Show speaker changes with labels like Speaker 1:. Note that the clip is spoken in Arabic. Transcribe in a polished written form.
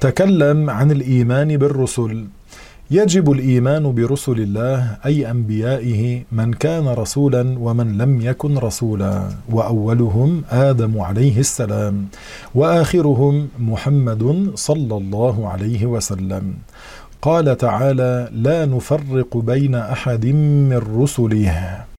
Speaker 1: تكلم عن الإيمان بالرسل. يجب الإيمان برسل الله أي أنبيائه، من كان رسولا ومن لم يكن رسولا، وأولهم آدم عليه السلام، وآخرهم محمد صلى الله عليه وسلم. قال تعالى: لا نفرق بين أحد من رسله.